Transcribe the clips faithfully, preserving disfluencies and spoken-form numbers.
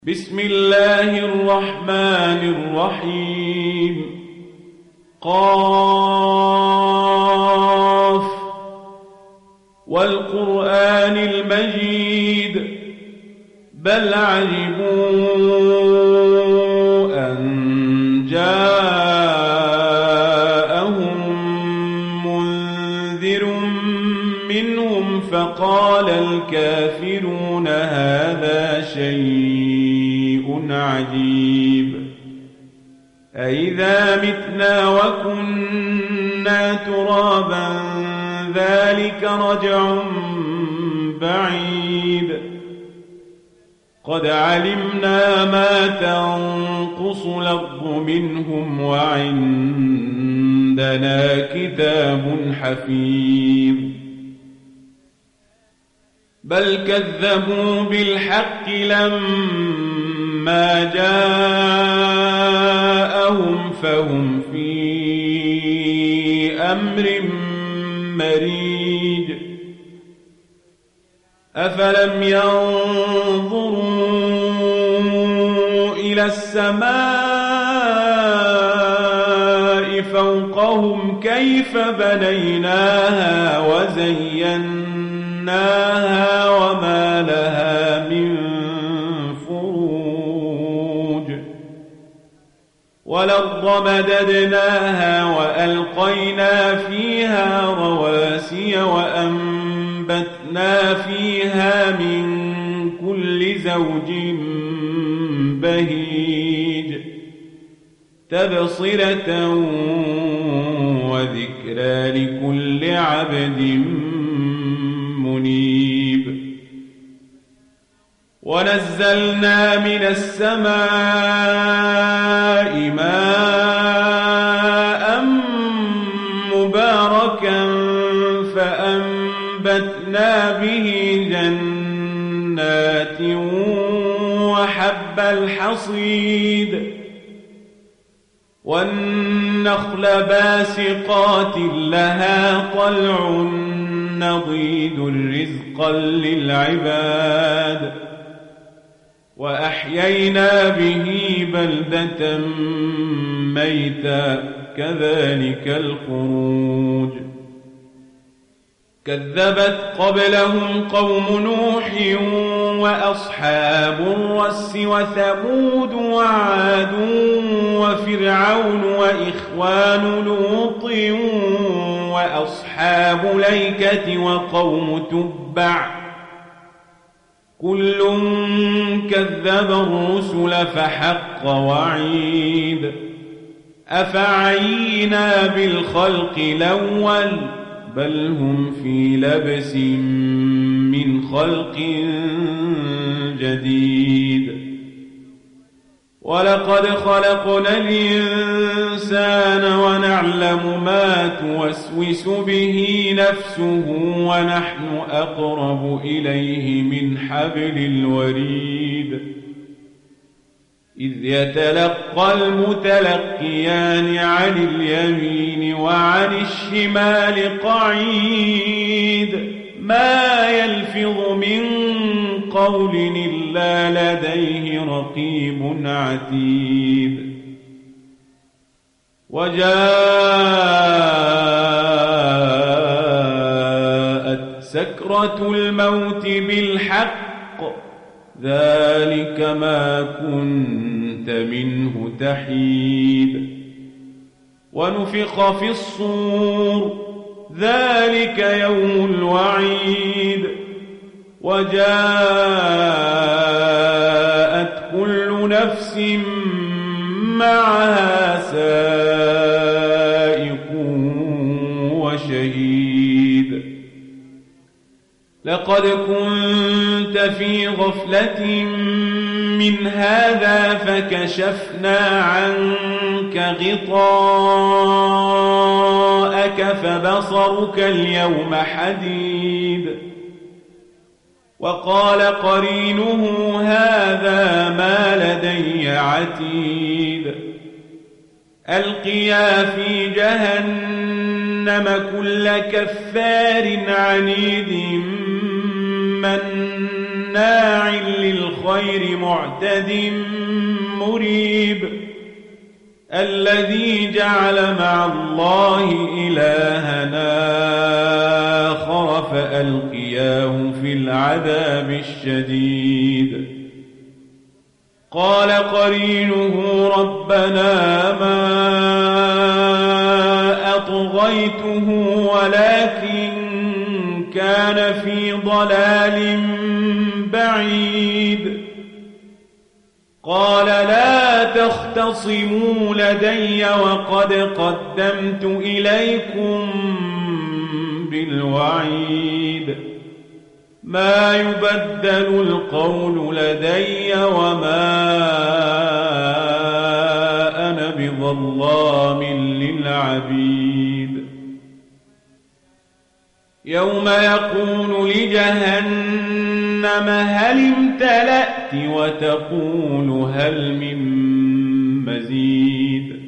بسم الله الرحمن الرحيم. قاف والقرآن المجيد بل عجبوا أن جاءهم منذر منهم فقال الكافرون هذا شيء عجيب أئذا متنا وكنا ترابا ذلك رجع بعيد قد علمنا ما تنقص الأرض منهم وعندنا كتاب حفيظ بل كذبوا بالحق لما جاءهم فهم في أمر مريج أفلم ينظروا إلى السماء فوقهم كيف بنيناها وزيناها وما لها من فروج والأرض مددناها وألقينا فيها رواسي وأنبتنا فيها من كل زوج بهيج تبصرة وذكرى لكل عبد منيب ونزلنا من السماء ماء مباركا فأنبتنا به جنات وحب الحصيد والنخل باسقات لها طلع نضيد رزقا للعباد وأحيينا به بلدة ميتا كذلك الخروج كذبت قبلهم قوم نوح وأصحاب الرس وثمود وعاد وفرعون وإخوان لوط وأصحاب الأيكة وقوم تبع كل كذب الرسل فحق وعيد أفعينا بالخلق الأول بل هم في لبس من خلق جديد ولقد خلقنا الإنسان ونعلم ما توسوس به نفسه ونحن أقرب إليه من حبل الوريد إذ يتلقى المتلقيان عن اليمين وعن الشمال قعيد ما يلفظ من قول إلا لديه رقيب عتيد وجاءت سكرة الموت بالحق ذلك ما كنت منه تحيد ونفخ في الصور ذلك يوم الوعيد وجاءت كل نفس معها سائق وشهيد لقد كنت في غفلة من هذا فكشفنا عنك غطاءك فبصرك اليوم حديد وقال قرينه هذا ما لدي عتيد ألقيا في جهنم كل كفار عنيد من مناع للخير معتد مريب الذي جعل مع الله إلهنا آخر فألقياه في العذاب الشديد قال قرينه ربنا ما أطغيته ولكن كان في ضلال بعيد قال لا تختصموا لدي وقد قدمت إليكم بالوعيد ما يبدل القول لدي وما أنا بظلام للعبيد يوم يقول لجهنم هل امتلأت وتقول هل من مزيد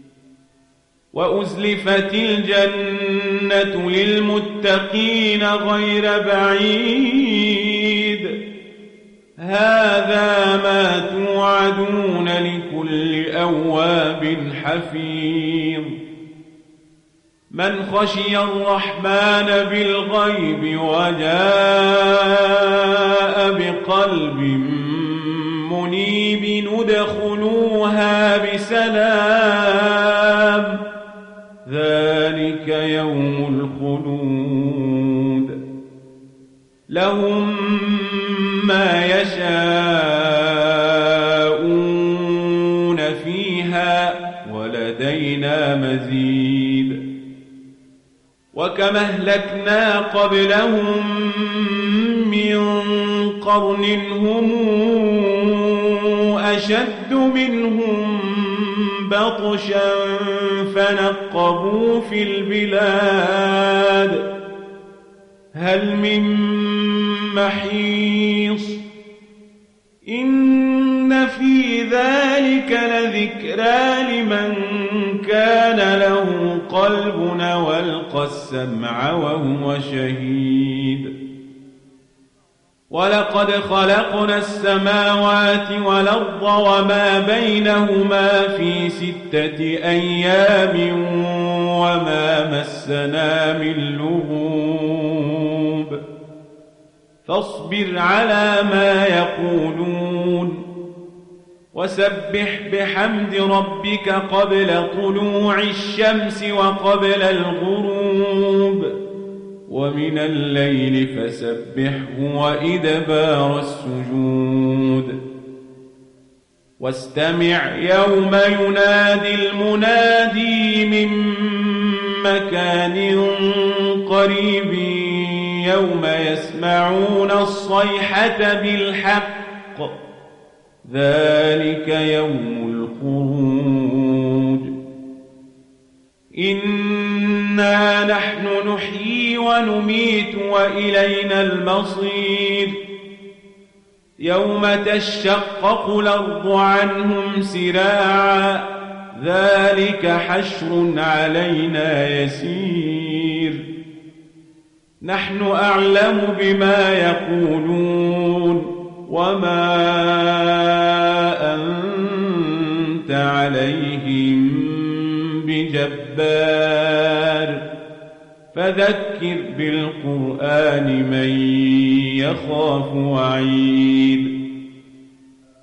وأزلفت الجنة للمتقين غير بعيد هذا ما توعدون لكل أواب حفيظ من خشي الرحمن بالغيب وجاء بقلب منيب ندخلوها بسلام ذلك يوم الخلود لهم ما يشاءون فيها ولدينا مزيد وكم أهلكنا قبلهم من قرن هم أشد منهم بطشا فنقبوا في البلاد هل من محيص إن في ذلك لذكرى لمن كان له قلب والقى السمع وهو شهيد ولقد خلقنا السماوات والأرض وما بينهما في ستة أيام وما مسنا من لغوب فاصبر على ما يقولون وسبح بحمد ربك قبل طلوع الشمس وقبل الغروب ومن الليل فسبحه وإدبار السجود واستمع يوم ينادي المنادي من مكان قريب يوم يسمعون الصيحة بالحق ذلك يوم الخروج إنا نحن نحيي ونميت وإلينا المصير يوم تشقق الأرض عنهم سراعا ذلك حشر علينا يسير نحن أعلم بما يقولون وما أنت عليهم بجبار فذكر بالقرآن من يخاف وعيد